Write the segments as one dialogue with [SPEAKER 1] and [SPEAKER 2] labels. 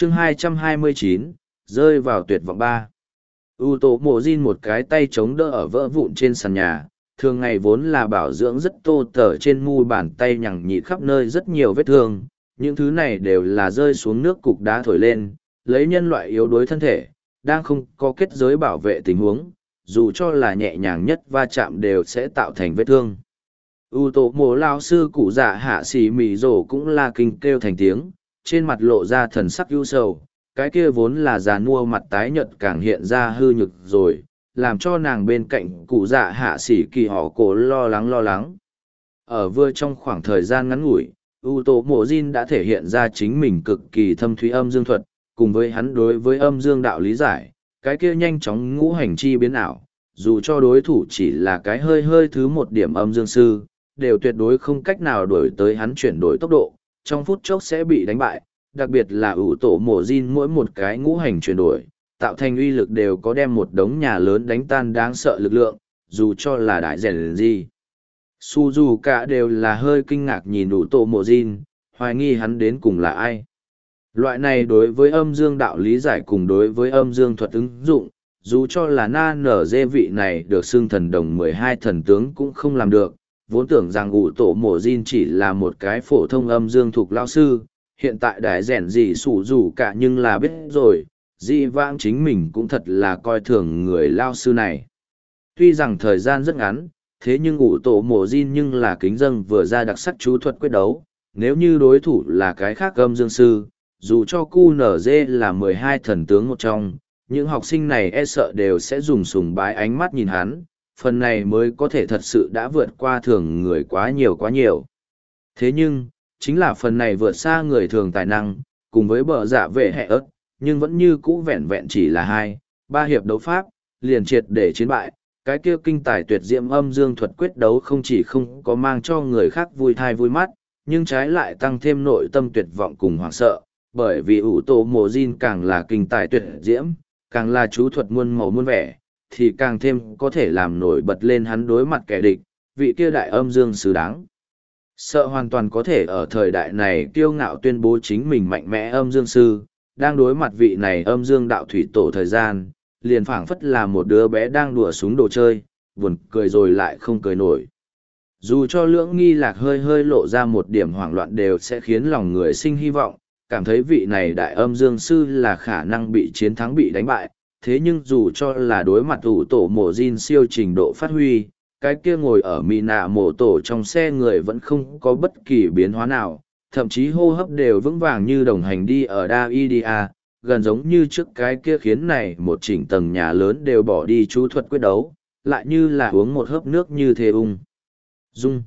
[SPEAKER 1] chương 229, rơi vào tuyệt vọng ba. U tổ mộ Jin một cái tay chống đỡ ở vỡ vụn trên sàn nhà, thường ngày vốn là bảo dưỡng rất tô tở trên mu bàn tay nhằng nhịt khắp nơi rất nhiều vết thương, những thứ này đều là rơi xuống nước cục đá thổi lên, lấy nhân loại yếu đuối thân thể, đang không có kết giới bảo vệ tình huống, dù cho là nhẹ nhàng nhất va chạm đều sẽ tạo thành vết thương. U tổ mộ lao sư cụ dạ hạ xỉ mỉ rổ cũng là kinh kêu thành tiếng, trên mặt lộ ra thần sắc ưu sầu, cái kia vốn là già nua mặt tái nhợt càng hiện ra hư nhực rồi, làm cho nàng bên cạnh cụ dạ hạ xỉ kỳ họ cổ lo lắng. Ở vừa trong khoảng thời gian ngắn ngủi, U tổ mộ Jin đã thể hiện ra chính mình cực kỳ thâm thúy âm dương thuật, cùng với hắn đối với âm dương đạo lý giải, cái kia nhanh chóng ngũ hành chi biến ảo, dù cho đối thủ chỉ là cái hơi thứ một điểm âm dương sư, đều tuyệt đối không cách nào đuổi tới hắn chuyển đổi tốc độ, trong phút chốc sẽ bị đánh bại, đặc biệt là ủ tổ mộ Jin mỗi một cái ngũ hành chuyển đổi, tạo thành uy lực đều có đem một đống nhà lớn đánh tan đáng sợ lực lượng, dù cho là đại rèn gì. Suzuka đều là hơi kinh ngạc nhìn ủ tổ mộ Jin, hoài nghi hắn đến cùng là ai. Loại này đối với âm dương đạo lý giải cùng đối với âm dương thuật ứng dụng, dù cho là na nở dê vị này được xưng thần đồng 12 thần tướng cũng không làm được, vốn tưởng rằng ủ tổ mộ Jin chỉ là một cái phổ thông âm dương thuộc lao sư, hiện tại đại rèn gì sủ rủ cả nhưng là biết rồi, di vãng chính mình cũng thật là coi thường người lao sư này. Tuy rằng thời gian rất ngắn, thế nhưng ủ tổ mộ Jin nhưng là kính dâng vừa ra đặc sắc chú thuật quyết đấu, nếu như đối thủ là cái khác âm dương sư, dù cho QNZ là 12 thần tướng một trong, những học sinh này e sợ đều sẽ dùng sùng bái ánh mắt nhìn hắn, phần này mới có thể thật sự đã vượt qua thường người quá nhiều. Thế nhưng, chính là phần này vượt xa người thường tài năng, cùng với bờ dạ vệ hệ ớt, nhưng vẫn như cũ vẹn vẹn chỉ là 2-3 hiệp đấu pháp, liền triệt để chiến bại. Cái kia kinh tài tuyệt diệm âm dương thuật quyết đấu không chỉ không có mang cho người khác vui thai vui mắt, nhưng trái lại tăng thêm nội tâm tuyệt vọng cùng hoảng sợ, bởi vì ủ tổ mộ Jin càng là kinh tài tuyệt diễm, càng là chú thuật muôn màu muôn vẻ, thì càng thêm có thể làm nổi bật lên hắn đối mặt kẻ địch, vị kia đại âm dương sứ đáng. Sợ hoàn toàn có thể ở thời đại này kiêu ngạo tuyên bố chính mình mạnh mẽ âm dương sư, đang đối mặt vị này âm dương đạo thủy tổ thời gian, liền phảng phất là một đứa bé đang đùa súng đồ chơi, buồn cười rồi lại không cười nổi. Dù cho lưỡng nghi lạc hơi lộ ra một điểm hoảng loạn đều sẽ khiến lòng người sinh hy vọng, cảm thấy vị này đại âm dương sư là khả năng bị chiến thắng bị đánh bại, thế nhưng dù cho là đối mặt ủ tổ mộ Jin siêu trình độ phát huy, cái kia ngồi ở mì nạ mộ tổ trong xe người vẫn không có bất kỳ biến hóa nào, thậm chí hô hấp đều vững vàng như đồng hành đi ở Daidia, gần giống như trước cái kia khiến này một chỉnh tầng nhà lớn đều bỏ đi chú thuật quyết đấu, lại như là uống một hớp nước như thế dung.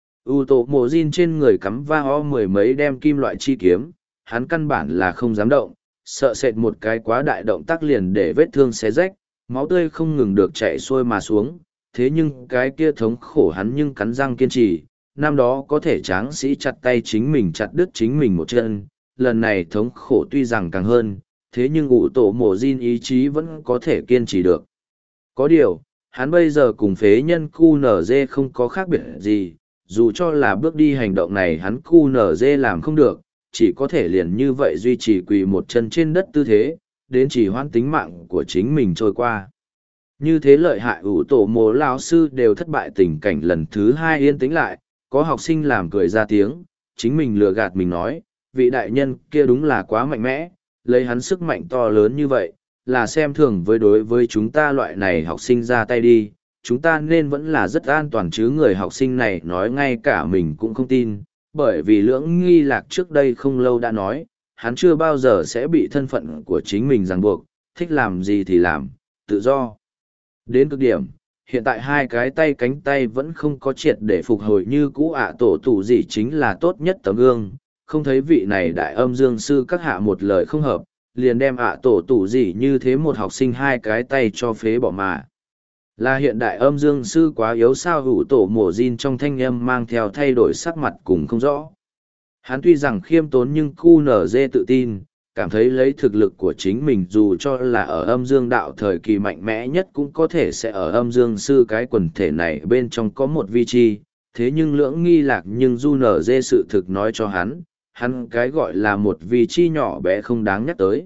[SPEAKER 1] U tổ mộ Jin trên người cắm va ho mười mấy đem kim loại chi kiếm, hắn căn bản là không dám động, sợ sệt một cái quá đại động tác liền để vết thương xé rách, máu tươi không ngừng được chảy xuôi mà xuống, thế nhưng cái kia thống khổ hắn nhưng cắn răng kiên trì, năm đó có thể tráng sĩ chặt tay chính mình chặt đứt chính mình một chân, lần này thống khổ tuy rằng càng hơn, thế nhưng ủ tổ mộ Jin ý chí vẫn có thể kiên trì được. Có điều, hắn bây giờ cùng phế nhân QNZ không có khác biệt gì, dù cho là bước đi hành động này hắn QNZ làm không được, chỉ có thể liền như vậy duy trì quỳ một chân trên đất tư thế, đến chỉ hoãn tính mạng của chính mình trôi qua. Như thế lợi hại ủ tổ mộ lão sư đều thất bại tình cảnh lần thứ 2 yên tĩnh lại, có học sinh làm cười ra tiếng, chính mình lừa gạt mình nói, vị đại nhân kia đúng là quá mạnh mẽ, lấy hắn sức mạnh to lớn như vậy, là xem thường đối với chúng ta loại này học sinh ra tay đi, chúng ta nên vẫn là rất an toàn chứ. Người học sinh này nói ngay cả mình cũng không tin, bởi vì lưỡng nghi lạc trước đây không lâu đã nói, hắn chưa bao giờ sẽ bị thân phận của chính mình ràng buộc, thích làm gì thì làm, tự do. Đến cực điểm, hiện tại hai cái tay cánh tay vẫn không có triệt để phục hồi như cũ tổ tủ gì chính là tốt nhất tấm gương, không thấy vị này đại âm dương sư các hạ một lời không hợp, liền đem tổ tủ gì như thế một học sinh hai cái tay cho phế bỏ mà. Là hiện đại âm dương sư quá yếu sao? Hữu tổ mổ Jin trong thanh âm mang theo thay đổi sắc mặt cùng không rõ. Hắn tuy rằng khiêm tốn nhưng QNZ tự tin, cảm thấy lấy thực lực của chính mình dù cho là ở âm dương đạo thời kỳ mạnh mẽ nhất cũng có thể sẽ ở âm dương sư cái quần thể này bên trong có một vị trí, thế nhưng lưỡng nghi lạc nhưng QNZ sự thực nói cho hắn, hắn cái gọi là một vị chi nhỏ bé không đáng nhắc tới.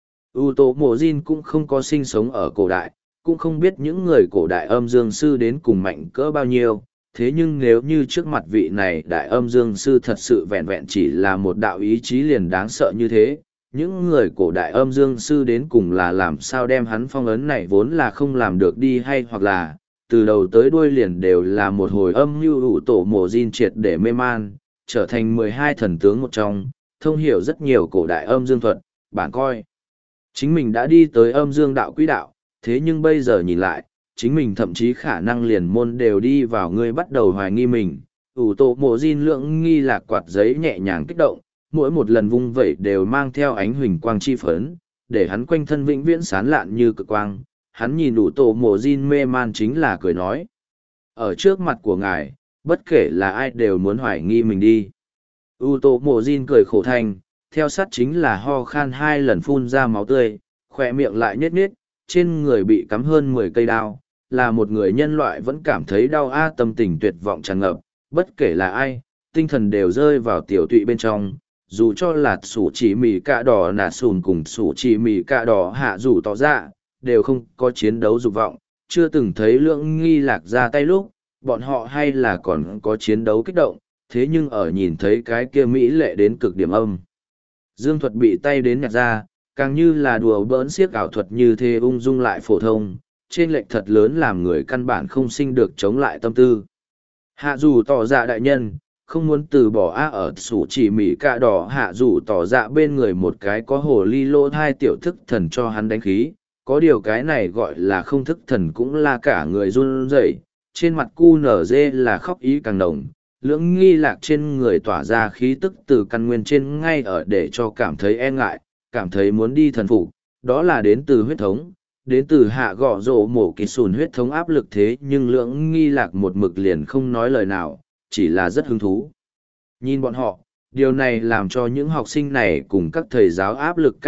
[SPEAKER 1] Tô Mộ Jin cũng không có sinh sống ở cổ đại, cũng không biết những người cổ đại âm dương sư đến cùng mạnh cỡ bao nhiêu, thế nhưng nếu như trước mặt vị này đại âm dương sư thật sự vẹn vẹn chỉ là một đạo ý chí liền đáng sợ như thế, những người cổ đại âm dương sư đến cùng là làm sao đem hắn phong ấn này vốn là không làm được đi hay hoặc là, từ đầu tới đuôi liền đều là một hồi âm mưu Tổ Mộ Jin triệt để mê man, trở thành 12 thần tướng một trong, thông hiểu rất nhiều cổ đại âm dương thuật, bản coi. Chính mình đã đi tới âm dương đạo quỹ đạo, thế nhưng bây giờ nhìn lại, chính mình thậm chí khả năng liền môn đều đi vào ngươi bắt đầu hoài nghi mình. Tổ Mộ Jin lượng nghi lạc quạt giấy nhẹ nhàng kích động, mỗi một lần vung vẩy đều mang theo ánh huỳnh quang chi phấn, để hắn quanh thân vĩnh viễn sán lạn như cực quang. Hắn nhìn Tổ Mộ Jin mê man chính là cười nói. Ở trước mặt của ngài, bất kể là ai đều muốn hoài nghi mình đi. Tổ Mộ Jin cười khổ thành, theo sát chính là ho khan 2 lần phun ra máu tươi, khỏe miệng lại nhếch nhếch, trên người bị cắm hơn 10 cây đao, là một người nhân loại vẫn cảm thấy đau tâm tình tuyệt vọng tràn ngập, bất kể là ai, tinh thần đều rơi vào tiểu tụy bên trong, dù cho là sủ chỉ mì cạ đỏ nà sùn cùng sủ chỉ mì cạ đỏ hạ rủ tỏ ra, đều không có chiến đấu dục vọng, chưa từng thấy Lưỡng Nghi Lạc ra tay lúc, bọn họ hay là còn có chiến đấu kích động, thế nhưng ở nhìn thấy cái kia mỹ lệ đến cực điểm âm. Dương thuật bị tay đến nhặt ra, càng như là đùa bỡn xiếc ảo thuật như thế ung dung lại phổ thông, trên lệch thật lớn làm người căn bản không sinh được chống lại tâm tư. Hạ dù tỏ dạ đại nhân, không muốn từ bỏ ở sủ chỉ mỉ cạ đỏ hạ dù tỏ dạ bên người một cái có hồ ly lô thai tiểu thức thần cho hắn đánh khí, có điều cái này gọi là không thức thần cũng là cả người run rẩy, trên mặt cu nở dê là khóc ý càng đồng. Lưỡng Nghi Lạc trên người tỏa ra khí tức từ căn nguyên trên ngay ở để cho cảm thấy e ngại, cảm thấy muốn đi thần phục, đó là đến từ huyết thống, đến từ hạ gõ rổ mổ kỳ sùn huyết thống áp lực thế nhưng Lưỡng Nghi Lạc một mực liền không nói lời nào, chỉ là rất hứng thú. Nhìn bọn họ, điều này làm cho những học sinh này cùng các thầy giáo áp lực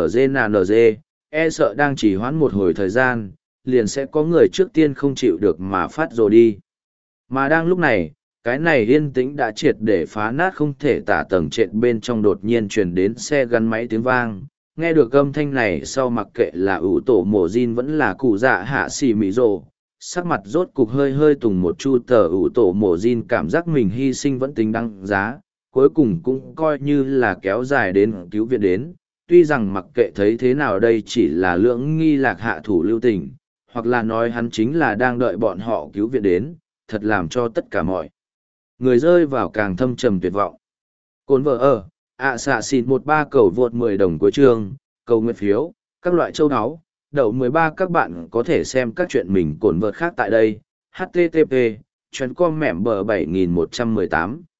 [SPEAKER 1] KNG e sợ đang chỉ hoãn một hồi thời gian, liền sẽ có người trước tiên không chịu được mà phát rồi đi. Mà đang lúc này, cái này yên tĩnh đã triệt để phá nát không thể tả tầng trệt bên trong đột nhiên truyền đến xe gắn máy tiếng vang. Nghe được âm thanh này sau mặc kệ là Tổ Mộ Jin vẫn là cụ dạ hạ xỉ mị rồ, sắc mặt rốt cục hơi hơi tùng một chu tờ Tổ Mộ Jin cảm giác mình hy sinh vẫn tính đăng giá, cuối cùng cũng coi như là kéo dài đến cứu viện đến. Tuy rằng mặc kệ thấy thế nào đây chỉ là Lưỡng Nghi Lạc hạ thủ lưu tình, hoặc là nói hắn chính là đang đợi bọn họ cứu viện đến, thật làm cho tất cả mọi người rơi vào càng thâm trầm tuyệt vọng. Cồn vợ ở, xạ xịt 13 cầu vượt 10 đồng cuối chương, cầu nguyện phiếu, các loại châu áo, đậu 13 các bạn có thể xem các chuyện mình cồn vợt khác tại đây, http, chuyến com mẻm bờ 7118.